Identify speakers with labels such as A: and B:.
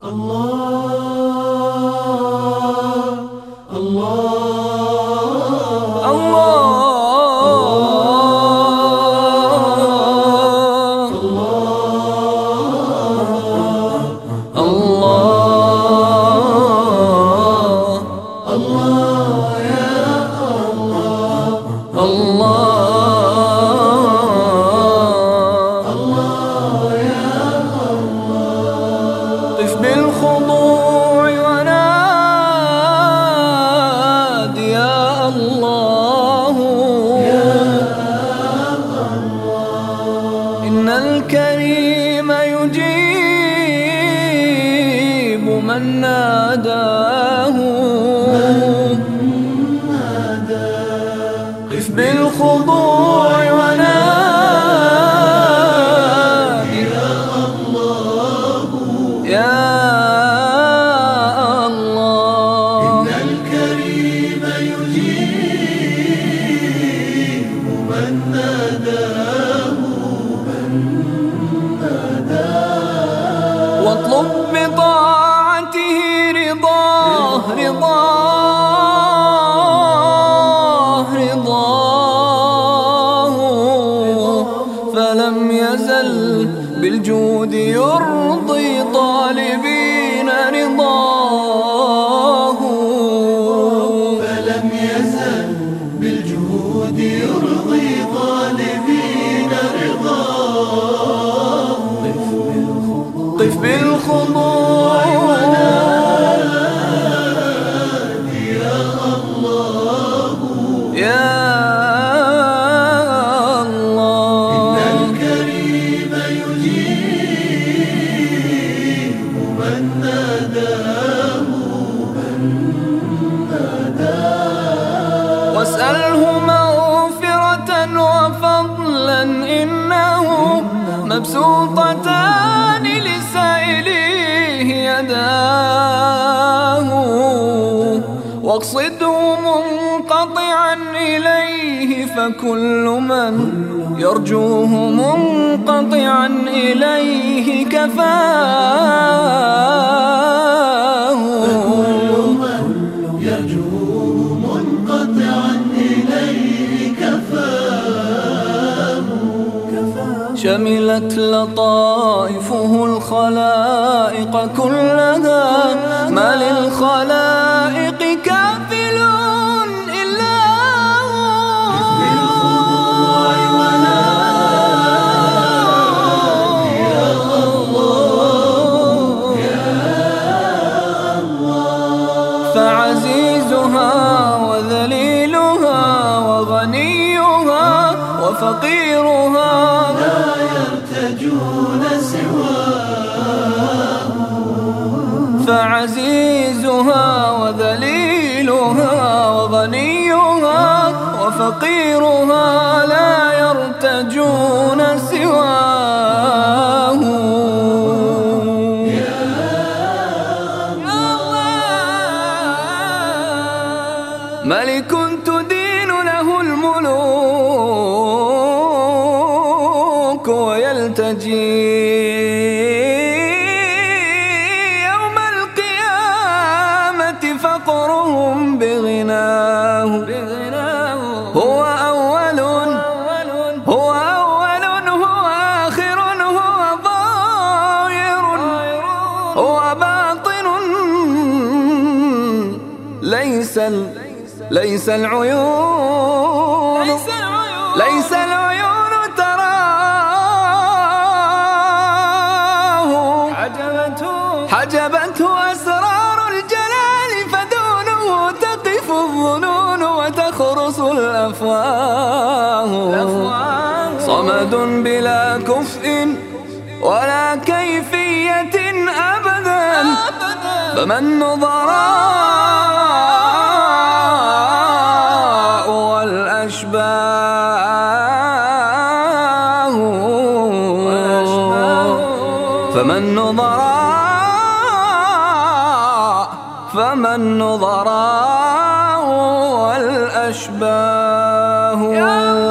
A: قف بالخضوع ونادي يا الله، إن الكريم يجيب من ناداه. قف بالخضوع ونادي يا الله،
B: إن الكريم يجيب من ناداه.
A: واطلب بطاعته رضاه فلم يزل بالجود يرضي طالبين رضاه.
B: فلم يزل بالجهود يرضي طالبين رضاه.
A: قف بالخضوع
B: ونادي يا الله،
A: يا الله،
B: إن الكريم يجيب من ناداه.
A: واسأله مغفرة وفضلا، إنه مبسوطتان لسائليه يداه. واقصده منقطعا إليه، فكل من يرجوه منقطعا إليه كفاه.
B: يرجوه منقطعا إليه كفاه.
A: شملت لطائفه الخلائق كلها، ما للخلائق كافل إلا
B: بالخضوع ونادي يا الله، يا الله.
A: فعزيزها وذليلها وغنيها وفقيرها
B: لا يرتجون سواه.
A: فعزيزها وذليلها وغنيها وفقيرها لا يرتجون سواه. ملك تدين له الملوك، ويلتجي يوم القيامة فقرهم بغناه. هو أول هو أول هو آخر هو ظاهر هو باطن، ليس العيون تراه. حجبته أسرار الجلال، فدونه تقف الظنون وتخرس الأفواه. صمد بلا كفء ولا كيفية أبدا، فمن نظراء والأشباه. فمن نظراء والأشباه.